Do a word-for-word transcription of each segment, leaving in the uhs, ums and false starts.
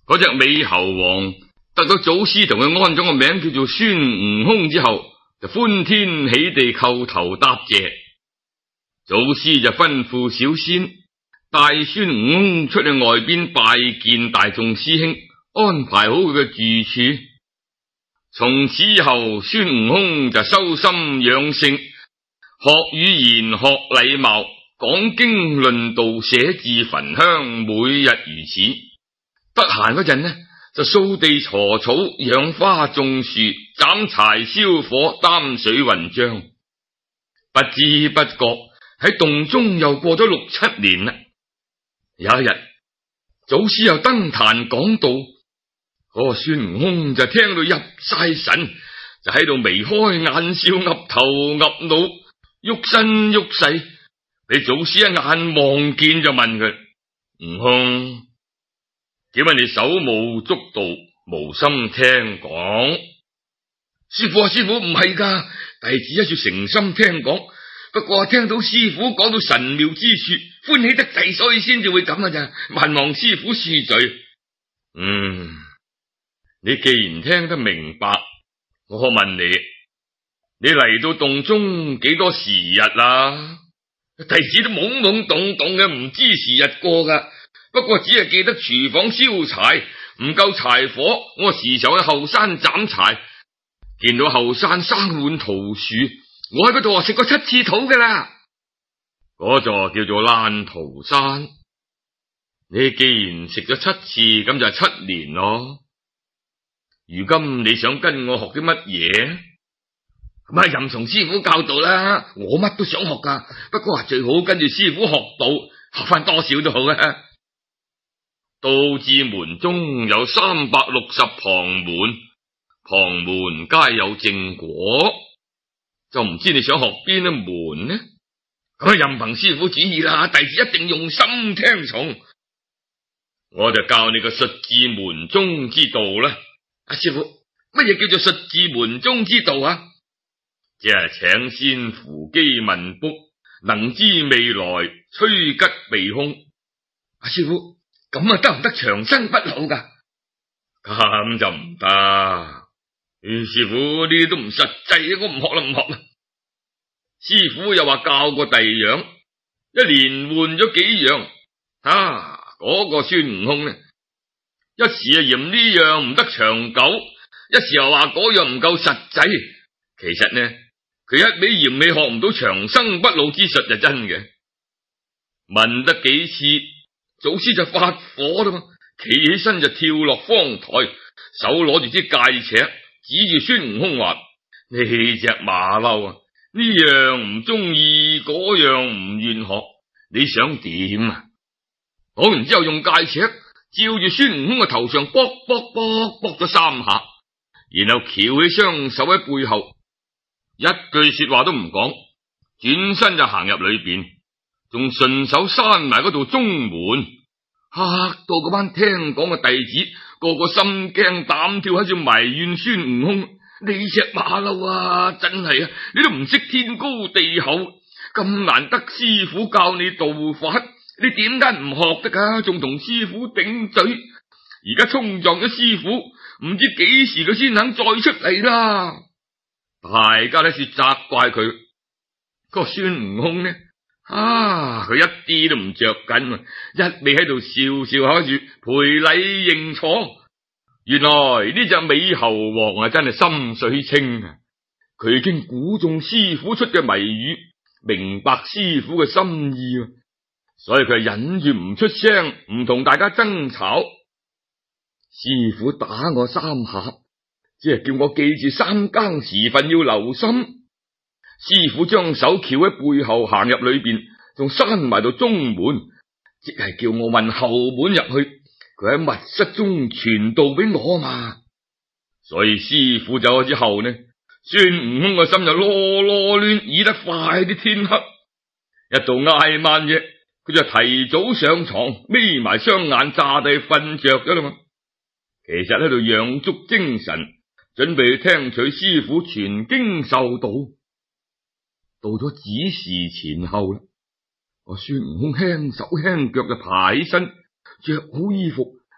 嗰隻美猴王得到祖師同佢安咗個名叫做孫悟空之後，就歡天喜地叩頭答謝。祖師就吩咐小仙帶孫悟空出去外邊拜見大眾師兄，安排好佢嘅住處。從此以後，孫悟空就修心養性，學語言，學禮貌，講經論道，寫字焚香，每日如此。得閒嗰陣呢，就掃地鋤草，養花種樹，斬柴燒火，擔水運漿。不知不覺喺洞中又過咗六七年啦。有一日，祖師又登壇講道，嗰個孫悟空就聽到入晒神，就喺度眉開眼笑，岌頭岌腦，喐身喐勢。俾祖師一眼望見就問佢：悟空，點解你手舞足蹈，無心聽講？師父啊，師父唔係噶，弟子一說誠心聽講，不過聽到師父講到神妙之處，歡喜得滯，所以先至會咁噶咋，萬望師父恕罪。嗯，你既然聽得明白，我可問你，你嚟到洞中幾多時日啦？弟子都懵懵懂懂嘅，唔知時日過噶。不過只係記得廚房燒柴唔夠柴火，我時常喺後山斬柴，見到後山生滿桃樹，我喺嗰度啊食過七次土噶啦。嗰座叫做爛桃山。你既然食咗七次，咁就係七年咯。如今你想跟我學啲乜嘢？咁啊，任從師傅教導啦，我乜都想學噶，不過最好跟住師傅學到，學翻多少都好啊。道字門中有三百六十旁門，旁門皆有正果，就唔知你想學邊一門呢？咁啊，任憑師傅旨意啦，弟子一定用心聽從。我就教你個術字門中之道啦。阿師傅，乜嘢叫做術字門中之道啊？即係請仙扶乩問卜，能知未來，趨吉避凶。阿師傅，咁啊得唔得長生不老噶？咁就唔得。師傅呢啲都唔實際，我唔學啦唔學啦。師傅又話教過第樣，一連換咗幾樣。啊，嗰、那個孫悟空呢，一時啊嫌呢樣唔得長久，一時又話嗰樣唔夠實際。其實呢，佢一味嫌你學唔到長生不老之術就真嘅。問得幾次，祖師就發火啦嘛，企起身就跳落方台，手攞住支戒尺，指住孫悟空話：呢隻馬騮啊，呢樣唔中意，嗰樣唔願學，你想點啊？講完之後用戒尺照住孫悟空嘅頭上卜卜卜卜咗三下，然後翹起雙手喺背後，一句說話都唔講，轉身就行入裏邊，仲順手閂埋嗰道中門，嚇到嗰班聽講嘅弟子個個心驚膽跳，喺度埋怨孫悟空：你隻馬騮啊，真係啊，你都唔識天高地厚，咁難得師傅教你道法，你點解唔學得噶？仲同師傅頂嘴，而家衝撞咗師傅，唔知幾時佢先肯再出嚟啦！大家都說責怪佢，個孫悟空呢？啊，佢一啲都唔着緊，一味喺度笑笑口住賠禮認錯。原來呢隻美猴王啊，真係心水清啊！佢已經估中師傅出嘅謎語，明白師傅嘅心意，所以佢係忍住唔出聲，唔同大家爭吵。師傅打我三下，只係叫我記住三更時分要留心。師傅將手翹喺背後行入裏邊，仲閂埋到中門，即係叫我問後門入去。佢喺密室中傳道俾我嘛，所以師傅走咗之後呢，孫悟空個心就囉囉攣，倚得快啲天黑。一到挨晚夜，佢就提早上床，眯埋雙眼詐地瞓着咗啦嘛。其實喺度養足精神，準備去聽取師傅傳經授道。到咗子時前後啦，我孫悟空輕手輕腳就爬起身，着好衣服，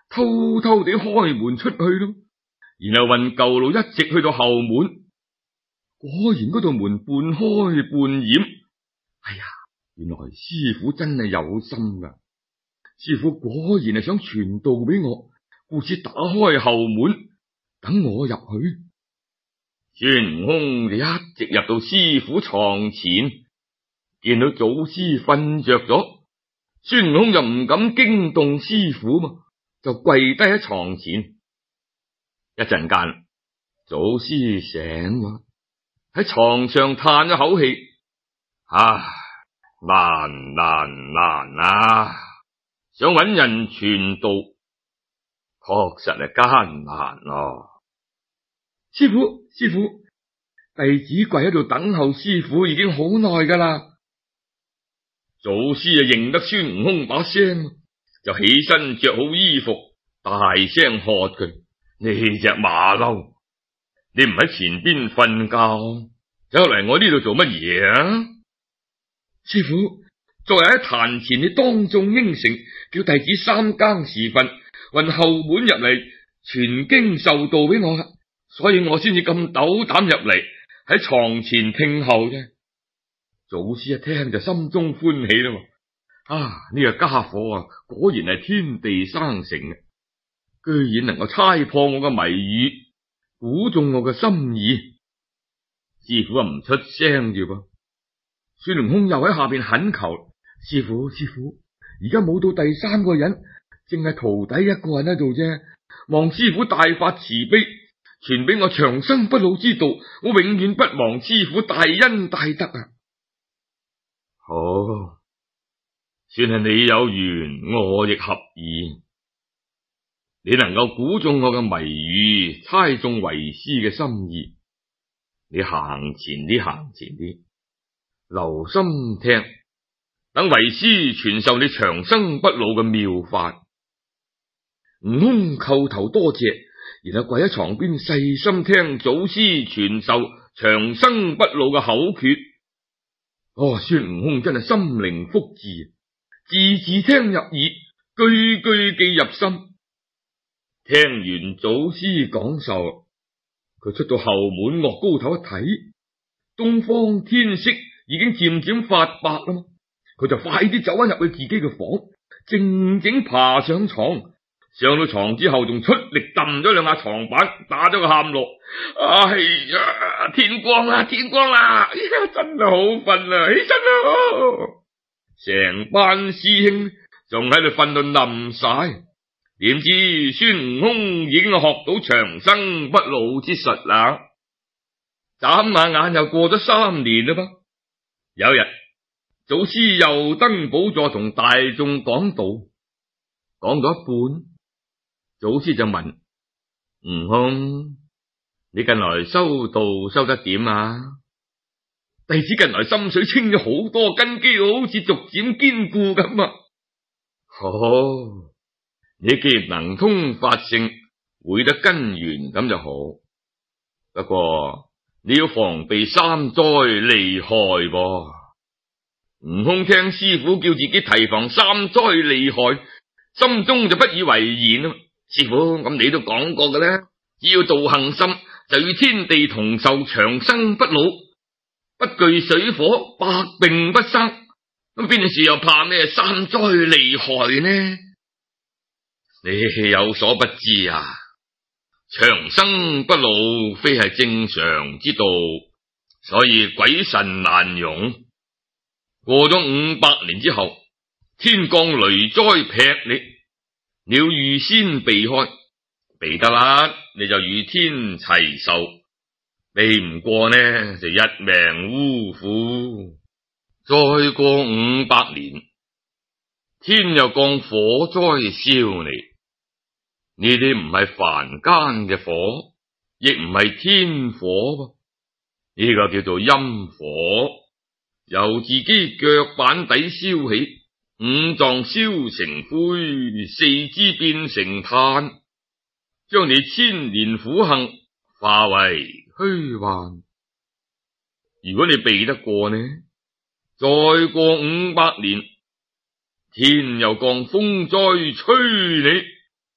偷偷地開門出去咯，然後運舊路一直去到後門，果然嗰道門半開半掩。哎呀，原來師傅真係有心噶，師傅果然係想傳道俾我，故此打開後門等我入去。孫悟空就一直入到師傅床前，見到祖師瞓着咗，孫悟空就唔敢驚動師傅嘛，就跪低喺床前。一陣間，祖師醒咗，喺床上嘆咗口氣：唉，難難難啊！想搵人傳道，確實係艱難咯。師傅，師傅，弟子跪喺度等候師傅已經好耐噶啦。祖師啊認得孫悟空把聲，就起身着好衣服，大聲喝佢：呢隻馬騮，你唔喺前邊瞓覺，走嚟我呢度做乜嘢啊？師傅，昨日喺壇前你當眾應承，叫弟子三更時分運後門入嚟傳經授道俾我，所以我先至咁斗膽入嚟喺床前聽候啫。祖師一聽就心中歡喜啦，啊，呢個家伙啊，果然係天地生成嘅，居然能夠猜破我嘅謎語，估中我嘅心意。師傅啊唔出聲住噃，孫悟空又喺下邊懇求：師傅，師傅，而家冇到第三個人，淨係徒弟一個人喺度啫，望師傅大發慈悲，傳俾我長生不老之道，我永遠不忘師傅大恩大德啊！好，算係你有緣，我亦合意。你能夠估中我嘅謎語，猜中為師嘅心意，你行前啲，行前啲，留心聽，等為師傳授你長生不老嘅妙法。悟空叩頭多謝，然後跪喺床邊細心聽祖師傳授長生不老嘅口訣。哦，孫悟空真係心靈福智，字字聽入耳，句句記入心。聽完祖師講授，佢出到後門，岳高頭一睇，東方天色已經漸漸發白啦嘛，佢就快啲走翻入去自己嘅房，靜靜爬上床。上到床之後，仲出力揼咗兩下床板，打咗個喊落。哎呀，天光啦，天光啦！哎呀，真係好瞓啦，起身啦！成班師兄仲喺度瞓到冧晒，點知孫悟空已經學到長生不老之術啦。眨下眼又過咗三年啦噃。有一日，祖師又登寶座同大眾講道，講到一半，祖師就問悟空：你近來修道修得點啊？弟子近來心水清咗好多，根基好似逐漸堅固咁啊！哦，你既然能通法性，會得根源咁就好。不過你要防備三災利害噃。悟空聽師傅叫自己提防三災利害，心中就不以為然啊！師傅，咁你都講過嘅啦，只要道行深，就與天地同壽，長生不老，不懼水火，百病不生。咁邊時又怕咩三災利害呢？你有所不知啊，長生不老非係正常之道，所以鬼神難容。過咗五百年之後，天降雷災劈你，你要預先避開，避得啦，你就與天齊壽；避唔過呢，就一命嗚呼。再過五百年，天又降火災燒你，呢啲唔係凡間嘅火，亦唔係天火噃，呢、這個叫做陰火，由自己腳板底燒起，五臟燒成灰，四肢變成炭，將你千年苦行化為虛幻。如果你避得過呢，再過五百年，天又降風災吹你，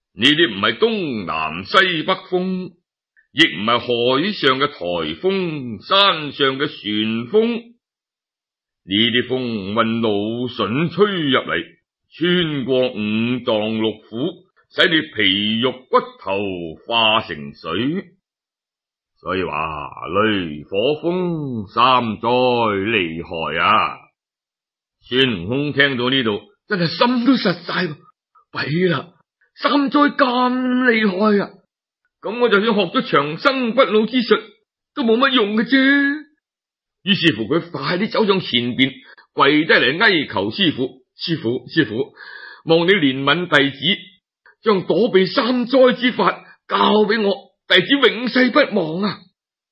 呢啲唔係東南西北風，亦唔係海上嘅颱風，山上嘅旋風。呢啲風運蘆筍吹入嚟，穿過五臟六腑，使你皮肉骨頭化成水。所以話雷火風三災厲害啊！孫悟空聽到呢度，真係心都實晒，弊啦！三災咁厲害啊！咁我就算學咗長生不老之術，都冇乜用嘅啫。於是乎，佢快啲走上前邊，跪低嚟哀求師父：師父，師父，望你憐憫弟子，將躲避三災之法教俾我，弟子永世不忘啊！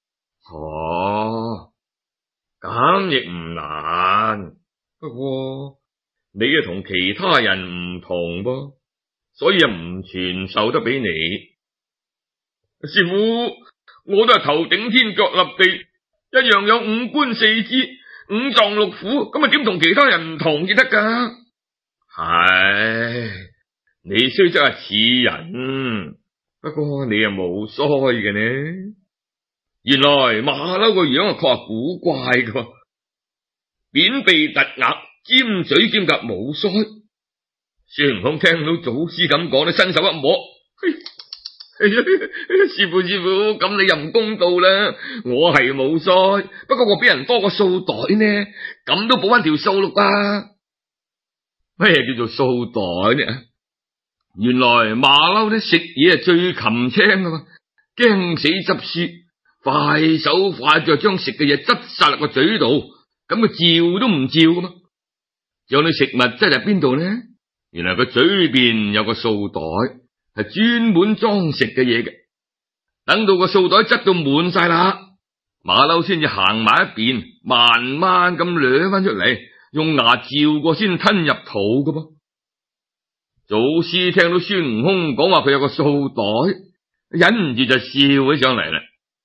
哦，咁亦唔難，不過你啊同其他人唔同噃，所以啊唔傳授得俾你。師父，我都係頭頂天腳立地，一樣有五官四肢、五臟六腑，咁啊點同其他人唔同至得噶？係，你雖則係似人，不過你又冇腮嘅呢。原來馬騮個樣啊確係古怪噶，扁鼻突額，尖嘴尖甲冇腮。孫悟空聽到祖師咁講，你伸手一摸，嘿師父師父，咁你又唔公道啦！我係冇腮，不過我俾人多個數袋呢，咁都補翻條數咯啩？咩叫做數袋呢？原來馬騮咧食嘢係最擒青噶嘛，驚死執輸，快手快腳將食嘅嘢執晒落個嘴度，咁佢照都唔照噶嘛？將啲食物擠喺邊度呢？原來佢嘴邊有個數袋，係專門裝食嘅嘢嘅。等到個數袋執到滿晒啦，馬騮先至行埋一邊，慢慢咁掠翻出嚟，用牙照過先吞入肚噶噃。祖師聽到孫悟空講話佢有個數袋，忍唔住就笑起上嚟啦。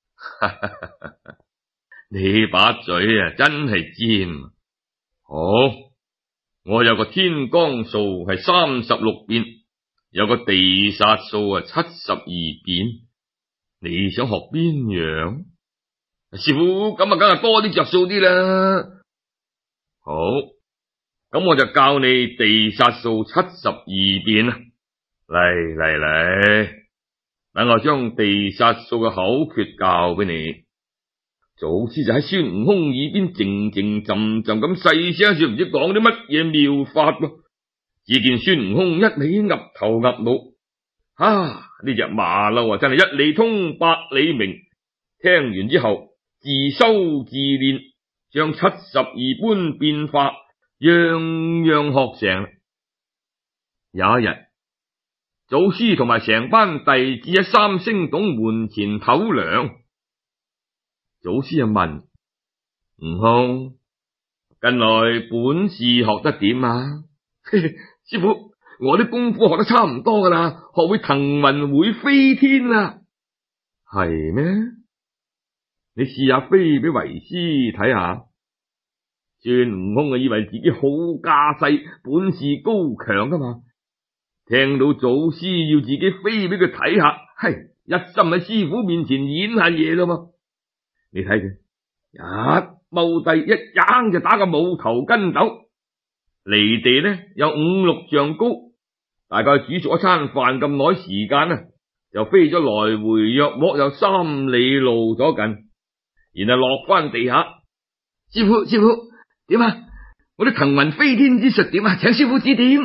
你把嘴啊真係尖。好，我有個天罡數係三十六變，有個地煞數啊七十二變，你想學邊樣？師父，咁啊梗係多啲着數啲啦。好，咁我就教你地煞數七十二變啦。嚟嚟嚟，等我將地煞數嘅口訣教俾你。祖師就喺孫悟空耳邊靜靜浸浸咁細聲說，唔知講啲乜嘢妙法噃。只見孫悟空一味岌頭岌腦，啊！呢隻馬騮啊，真係一理通百理明。聽完之後，自修自練，將七十二般變化樣樣學成。有一日，祖師同埋成班弟子喺三星洞門前唞涼。祖師就問悟空：近來本事學得點啊？師父，我啲功夫學得差唔多噶啦，學會騰雲會飛天啦。係咩？你試下飛俾為師睇下。孫悟空啊，以為自己好架勢，本事高強噶嘛。聽到祖師要自己飛俾佢睇下，係一心喺師傅面前演下嘢啦嘛。你睇佢一踎低，一掹就打個冇頭筋斗，離地呢有五六丈高，大概煮熟一餐飯咁耐時間啊，就飛咗來回約莫有三里路咗近，然後落翻地下。師傅師傅，點啊？我啲騰雲飛天之術點啊？請師傅指點。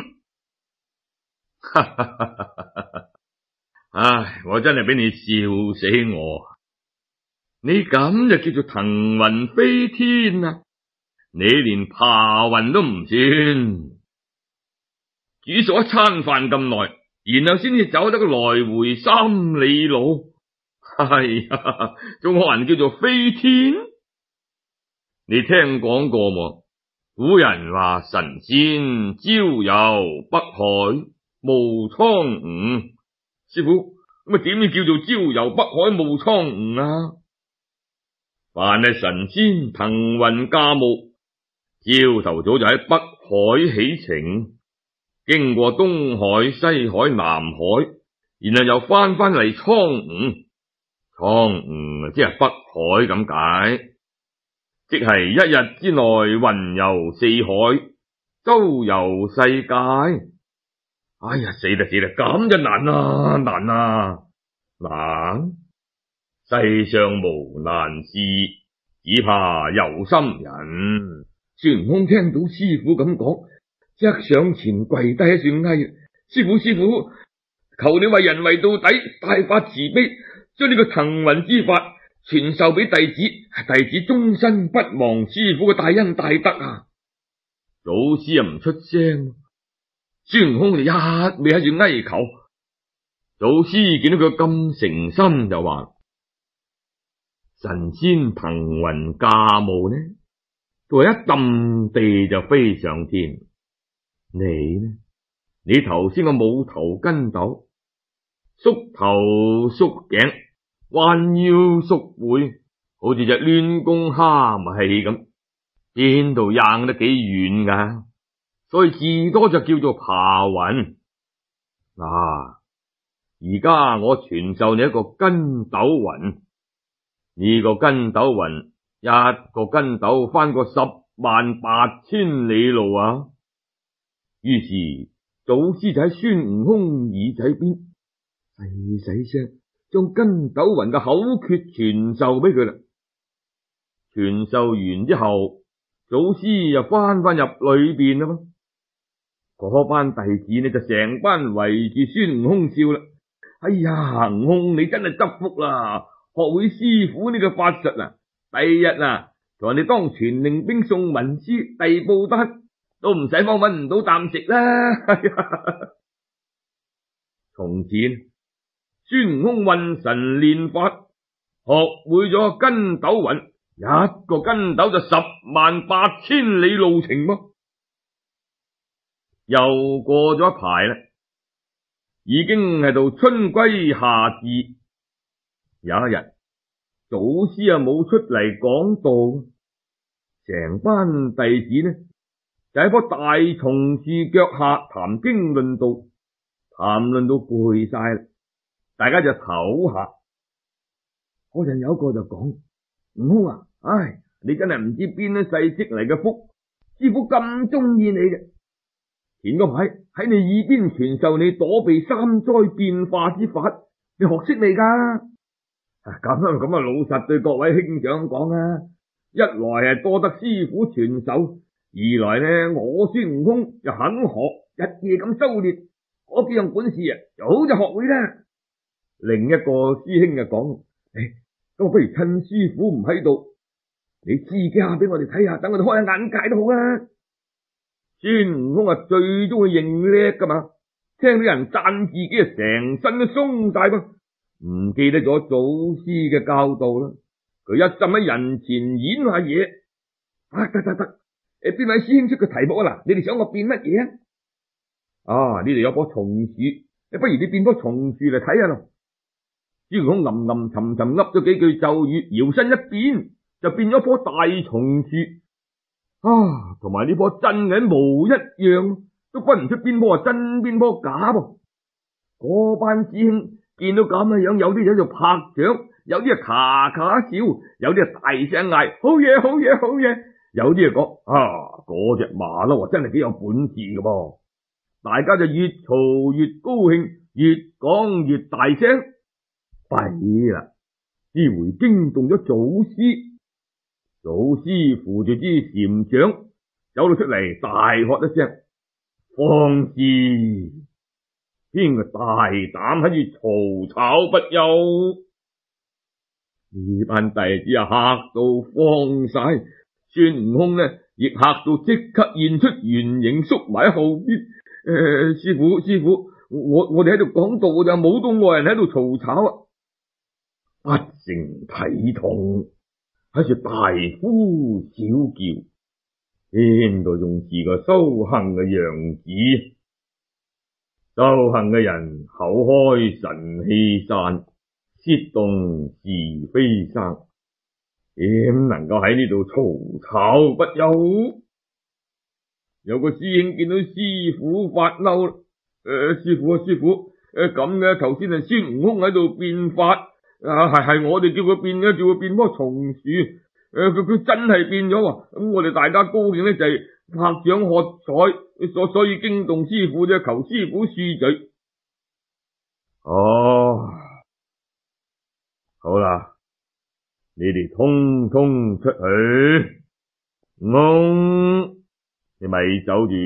唉，我真係俾你笑死我。你咁就叫做騰雲飛天啊？你連爬雲都唔算，煮熟一餐飯咁耐，然後先至走得個來回三里路，係啊，仲學人叫做飛天？你聽講過冇？古人話神仙朝遊北海無蒼梧，師傅咁啊點叫做朝遊北海無蒼梧啊？凡係神仙騰雲駕霧，朝頭早就喺北海起程，經過東海、西海、南海， 然後又翻返嚟蒼梧。蒼梧即係北海咁解，即係一日之內雲遊四海，周遊世界。哎呀，死啦死啦，咁就難啊難啊難！世上無難事，只怕有心人。孫悟空聽到師傅咁講，即刻上前跪低喺算嗌：師傅師傅，求你為人為到底，大發慈悲，將呢個騰雲之法傳授俾弟子，弟子終身不忘師傅嘅大恩大德啊！祖師又唔出聲，孫悟空就一味喺度哀求。祖師見到佢咁誠心，就話：神仙騰雲駕霧呢，都係一揼地就飛上天。你呢？你頭先個冇頭筋斗，縮頭縮頸，彎腰縮背，好似隻攣弓蝦米咁，邊度硬得幾遠噶？所以至多就叫做爬雲。嗱，而家我傳授你一個筋斗雲，呢、這個筋斗雲一個筋斗翻過十萬八千里路啊！於是祖師就喺孫悟空耳仔邊細細聲將筋斗雲嘅口訣傳授俾佢啦。傳授完之後，祖師又翻返入裏邊啦嘛。嗰班弟子呢就成班圍住孫悟空笑啦。哎呀，悟空你真係得福啦，學會師傅呢個法術啊！第日啊，同人哋當傳令兵、送文書、遞報單，都唔使慌搵唔到啖食啦。從前孫悟空運神練法，學會咗筋斗雲，一個筋斗就十萬八千里路程噃。又過咗一排啦，已經係到春歸夏至。有一日，祖師啊冇出嚟講道，成班弟子呢就喺棵大松樹腳下談經論道，談論到攰晒啦，大家就唞下。嗰陣有一個就講：悟空啊，唉，你真係唔知邊一世積嚟嘅福，師傅咁中意你嘅。前嗰排喺你耳邊傳授你躲避三災變化之法，你學識未噶？咁咁啊，老實對各位兄長講啊，一來係多得師傅傳授，二來呢，我孫悟空又肯學，日夜咁修煉，嗰幾樣本事啊，早就學會啦。另一個師兄就講：誒，咁不如趁師傅唔喺度，你自己下俾我哋睇下，等我哋開下眼界都好啊。孫悟空啊，最中意認叻噶嘛，聽到人讚自己啊，成身都鬆晒噃，唔記得咗祖師嘅教導啦。佢一浸喺人前演下嘢，啊得得得，誒邊位師兄出個題目啊嗱，你哋想我變乜嘢啊？啊呢度有棵松樹，誒不如你變棵松樹嚟睇下咯。孫悟空吟吟沉沉噏咗幾句咒語，搖身一變就變咗棵大松樹。啊，同埋呢棵真嘅模一樣，都分唔出邊棵係真邊棵假噃。嗰班師兄見到咁嘅樣，有啲喺度拍掌，有啲啊咔咔笑，有啲啊大聲嗌好嘢好嘢好嘢，有啲啊講啊嗰隻馬騮啊真係幾有本事㗎噃。大家就越嘈越高興，越講越大聲。弊啦，呢回驚動咗祖師。祖師扶住支禪杖走到出嚟，大喝一聲：放肆！邊個大膽喺度嘈吵不休？呢班弟子啊嚇到慌晒，孫悟空呢亦嚇到即刻現出原形，縮埋喺後邊。誒、呃，師傅師傅，我我哋喺度講道就冇到外人喺度嘈吵啊！不成體統，喺處大呼小叫，邊度仲似個修行嘅樣子？修行嘅人口開神氣散，舌動是非生，點能夠喺呢度嘈吵不休？有個師兄見到師傅發嬲啦，誒、呃，師傅啊師傅， 誒咁嘅，頭先係孫悟空喺度變法，啊係係我哋叫佢變嘅，叫佢變棵松樹。誒佢佢真係變咗喎，咁我哋大家高興咧就係拍掌喝彩，所所以驚動師傅啫，求師傅恕罪。哦，好啦，你哋通通出去，悟空，你咪走住。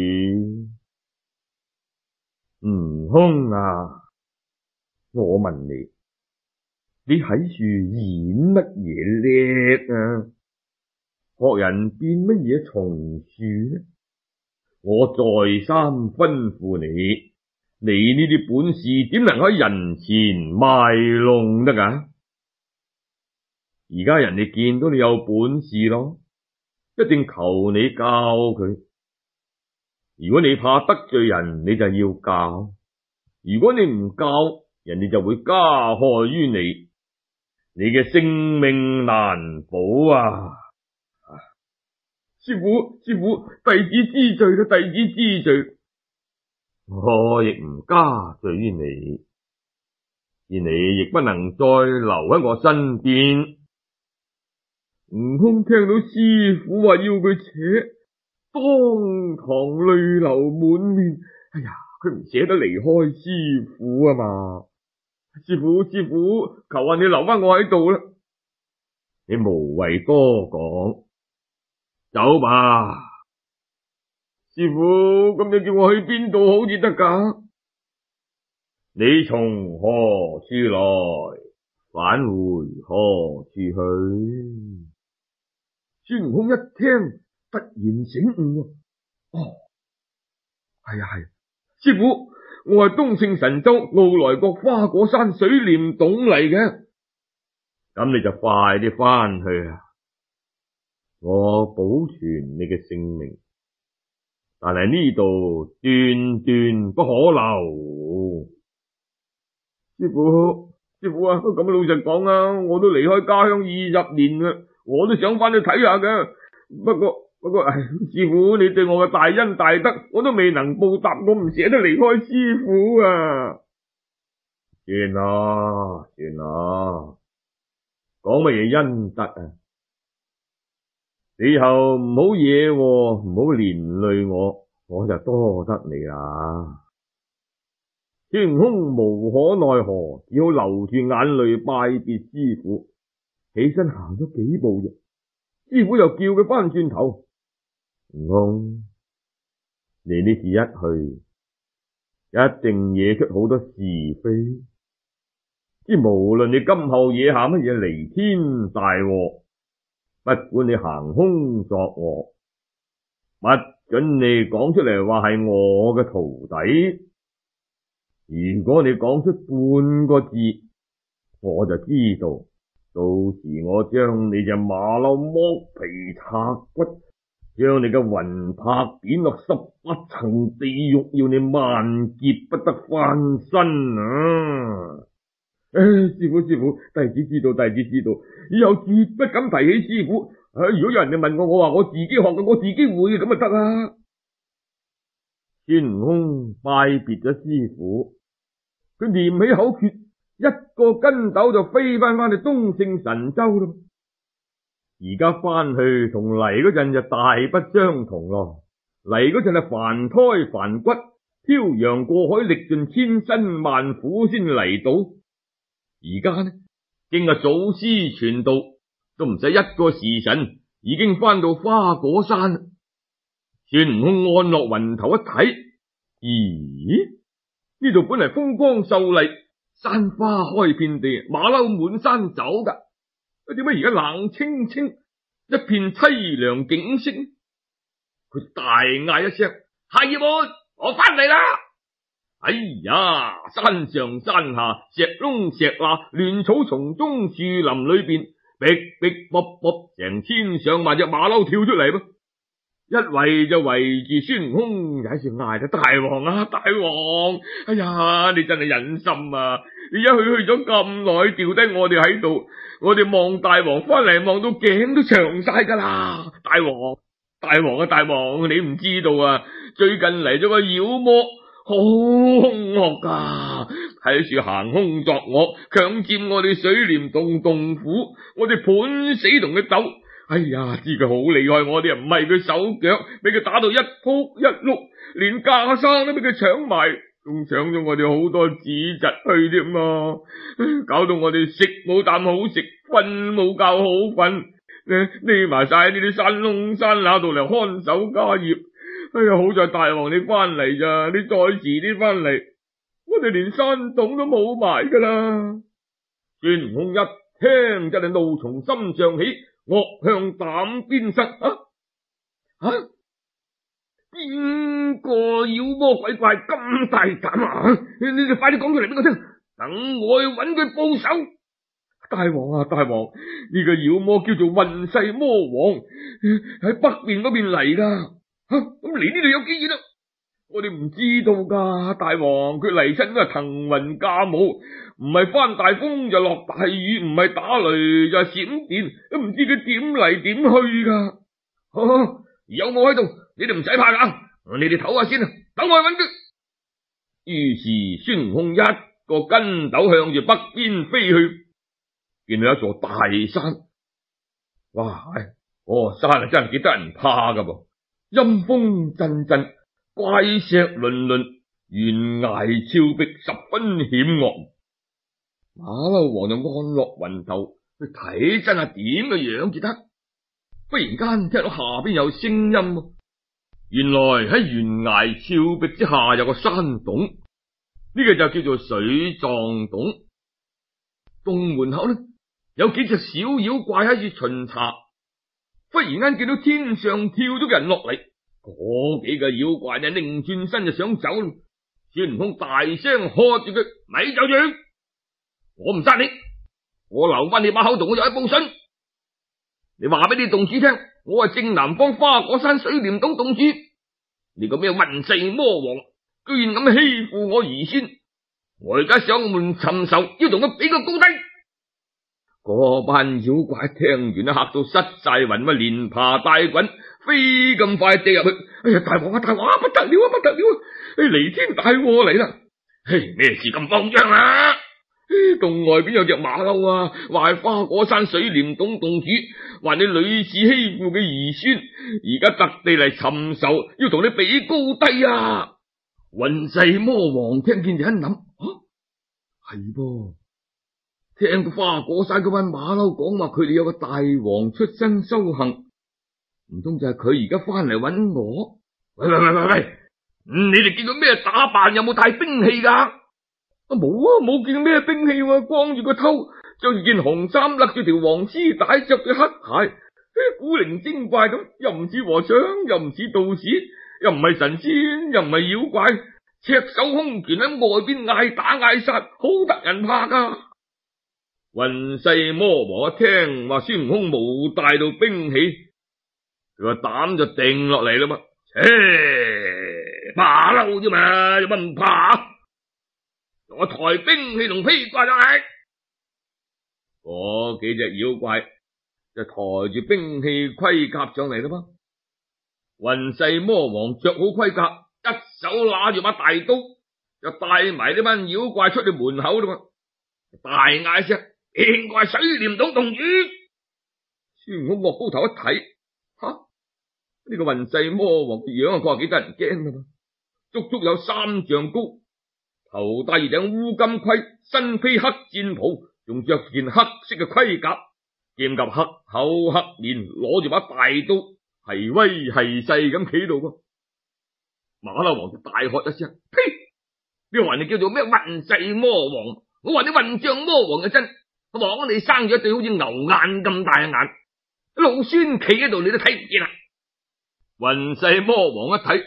悟空啊，我問你，你喺樹演乜嘢叻啊？學人變乜嘢松樹呢？我再三吩咐你，你呢啲本事點能喺人前賣弄得噶？而家人哋見到你有本事咯，一定求你教佢。如果你怕得罪人，你就要教；如果你唔教，人哋就會加害於你，你嘅性命難保啊！師傅，師傅，弟子知罪啦，弟子知罪。我亦唔加罪於你，而你亦不能再留喺我身邊。悟空聽到師傅話要佢扯，當堂淚流滿面。哎呀，佢唔捨得離開師傅啊嘛！師傅，師傅，求下你留翻我喺度啦。你無謂多講，走吧。師傅，咁你叫我去邊度好至得噶？你從何處來，返回何處去？孫悟空一聽，突然醒悟。哦，係啊係，師傅，我係東勝神州傲來國花果山水簾洞嚟嘅。咁你就快啲翻去啊！我保存你嘅性命，但係呢度斷斷不可留。師傅，師傅啊，咁老實講啊，我都離開家鄉二十年啦，我都想翻去睇下嘅。不過不過，唉，師傅你對我嘅大恩大德，我都未能報答，我唔捨得離開師傅啊。算啦算啦，講乜嘢恩德啊？以後唔好惹我，唔好連累我，我就多得你啦。孫悟空無可奈何，只好流住眼淚拜別師傅，起身行咗幾步啫。師傅又叫佢翻轉頭，悟空，你呢次一去，一定惹出好多是非。之無論你今後惹下乜嘢彌天大禍，不管你行凶作惡，不准你講出嚟話係我嘅徒弟。如果你講出半個字，我就知道，到時我將你隻馬騮剝皮拆骨，將你嘅魂魄貶落十八層地獄，要你萬劫不得翻身啊！唉，師傅師傅，弟子知道，弟子知道，以後絕不敢提起師傅。唉，如果有人哋問我，我話我自己學嘅，我自己會嘅，咁就得啦。孫悟空拜別咗師傅，佢念起口訣，一個筋斗就飛翻翻去東勝神州啦。而家翻去同嚟嗰陣就大不相同咯。嚟嗰陣係凡胎凡骨，漂洋過海，歷盡千辛萬苦先嚟到。而家呢，經過祖師傳道，都唔使一個時辰，已經翻到花果山。孫悟空按落雲頭一睇，咦？呢度本嚟風光秀麗，山花開遍地，馬騮滿山走噶，點解而家冷清清，一片淒涼景色？佢大嗌一聲：孩兒們，我翻嚟啦！哎呀，山上山下，石窿石罅，亂草叢中，樹林裏邊，逼逼卜卜，成千上萬隻馬騮跳出嚟噃，一圍就圍住孫悟空，就喺度嗌：大王啊，大王！哎呀，你真係忍心啊！你一去去咗咁耐，掉低我哋喺度，我哋望大王翻嚟，望到頸都長晒噶啦！大王，大王啊，大王，你唔知道啊，最近嚟咗個妖魔。好兇惡噶！ 喺處行凶作惡，強佔我哋水簾洞洞府，我哋判死同佢鬥。哎呀，知佢好厲害，我哋又唔係佢手腳，俾佢打到一仆一碌，連架生都俾佢搶埋，仲搶咗我哋好多子侄去添啊！搞到我哋食冇啖好食，瞓冇覺好瞓，匿埋晒呢啲山窿山罅度嚟看守家業。哎呀，好在大王你翻嚟咋，你再遲啲翻嚟，我哋連山洞都冇埋噶啦！孫悟空一聽真係怒從心上起，惡向膽邊生。啊啊！邊個妖魔鬼怪咁大膽啊？你哋快啲講出嚟俾我聽，等我去揾佢報仇。大王啊，大王，呢個妖魔叫做雲世魔王，喺北邊嗰邊嚟噶。吓，咁嚟呢度有幾遠啊？我哋唔知道噶，大王，佢嚟親都係騰雲駕霧，唔係翻大風就落大雨，唔係打雷就係閃電，都唔知佢點嚟點去噶。啊，有我喺度，你哋唔使怕噶，你哋唞下先啊，等我去揾佢。於是孫悟空一個筋斗向住北邊飛去，見到一座大山。哇，哦，山啊真係幾得人怕噶噃，陰風陣陣，怪石崙崙，懸崖峭壁，十分險惡。馬騮王就安落雲頭去睇真係點嘅樣至得。忽然間聽到下邊有聲音，原來喺懸崖峭壁之下有個山洞，呢個就叫做水葬洞。洞門口呢有幾隻小妖怪喺處巡查。忽然間見到天上跳咗個人落嚟，嗰幾個妖怪呢擰轉身就想走。孫悟空大聲喝住佢：咪走住！我唔殺你，我留翻你把口同我有一報信。你話俾你洞主聽，我係正南方花果山水簾洞洞主。你個咩雲世魔王，居然咁欺負我兒孫，我而家上門尋仇，要同佢比個高低。嗰班妖怪聽完都嚇到失晒魂，乜連爬帶滾，飛咁快跌入去。哎呀，大王啊，大王啊，不得了啊，不得了啊！哎，彌天大禍嚟啦！嘿，咩事咁慌張啊？洞外邊有隻馬騮啊，話係花果山水簾洞洞主，話你屢次欺負嘅兒孫，而家特地嚟尋仇，要同你比高低啊！雲世魔王聽見就一諗，啊，係噃。聽到花果山嗰班馬騮講話，佢哋有個大王出身修行，唔通就係佢而家翻嚟揾我？喂喂喂喂喂，嗯，你哋見到咩打扮？有冇帶兵器噶？啊，冇啊，冇見到咩兵器喎，光住個頭，着住件紅衫，勒住條黃絲帶，着對黑鞋，古靈精怪咁，又唔似和尚，又唔似道士，又唔係神仙，又唔係妖怪，赤手空拳喺外邊嗌打嗌殺，好得人怕噶。雲世魔王一聽話孫悟空冇帶到兵器，佢個膽就定落嚟啦嘛。切，馬騮啫嘛，有乜唔怕？我抬兵器同披掛上嚟。嗰幾隻妖怪就抬住兵器盔甲上嚟啦嘛。雲世魔王着好盔甲，一手拿住把大刀，就帶埋呢班妖怪出去門口啦嘛。大嗌聲：見過水簾洞洞主！孫悟空岳高頭一睇，吓，呢個雲世魔王嘅樣，佢話幾得人驚噶嘛，足足有三丈高，頭戴住頂烏金盔，身披黑戰袍，仲着件黑色嘅盔甲，劍甲黑口黑面，攞住把大刀，係威係勢咁企度噃。馬騮王就大喝一聲：呸！你話你叫做咩雲世魔王？我話你雲象魔王嘅真。王你生咗一對好似牛眼咁大嘅眼，老孫企喺度你都睇唔見啦。雲世魔王一睇，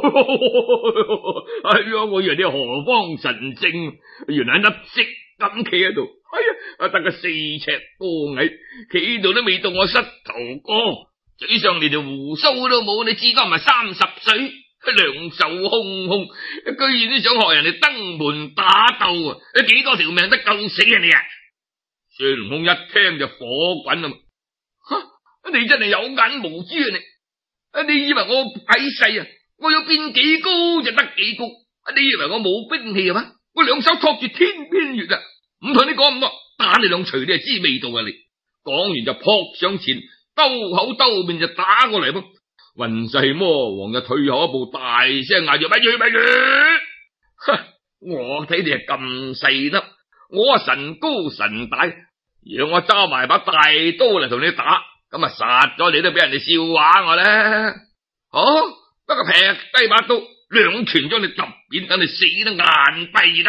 哎呀，我以為你係何方神聖，原來一粒色咁企喺度。哎呀，得個四尺多矮，企度都未到我膝頭哥，嘴上連條鬍鬚都冇，你至今唔係三十歲，兩手空空，居然都想學人哋登門打鬥啊！你幾多條命得救死啊你啊！孫悟空一聽就火滾啦嘛！吓，你真係有眼無珠啊你！你以為我矮細啊？我要變幾高就得幾高？你以為我冇兵器啊嘛？ 我兩手托住天邊月啊！唔同你講咁多，打你兩錘你就知味道啊！你講完就撲上前，兜口兜面就打過嚟噃。雲世魔王就退後一步，大聲嗌住：咪住咪住！哼，我睇你係咁細粒，我啊神高神大，讓我揸埋把大刀嚟同你打，咁啊殺咗你都俾人哋笑話我咧。好，不過劈低把刀，兩拳將你揼扁，等你死得眼閉得。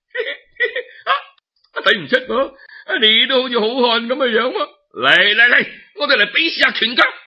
啊，睇唔出喎，你都好似好漢咁嘅樣喎。嚟嚟嚟，我哋嚟比試下拳腳。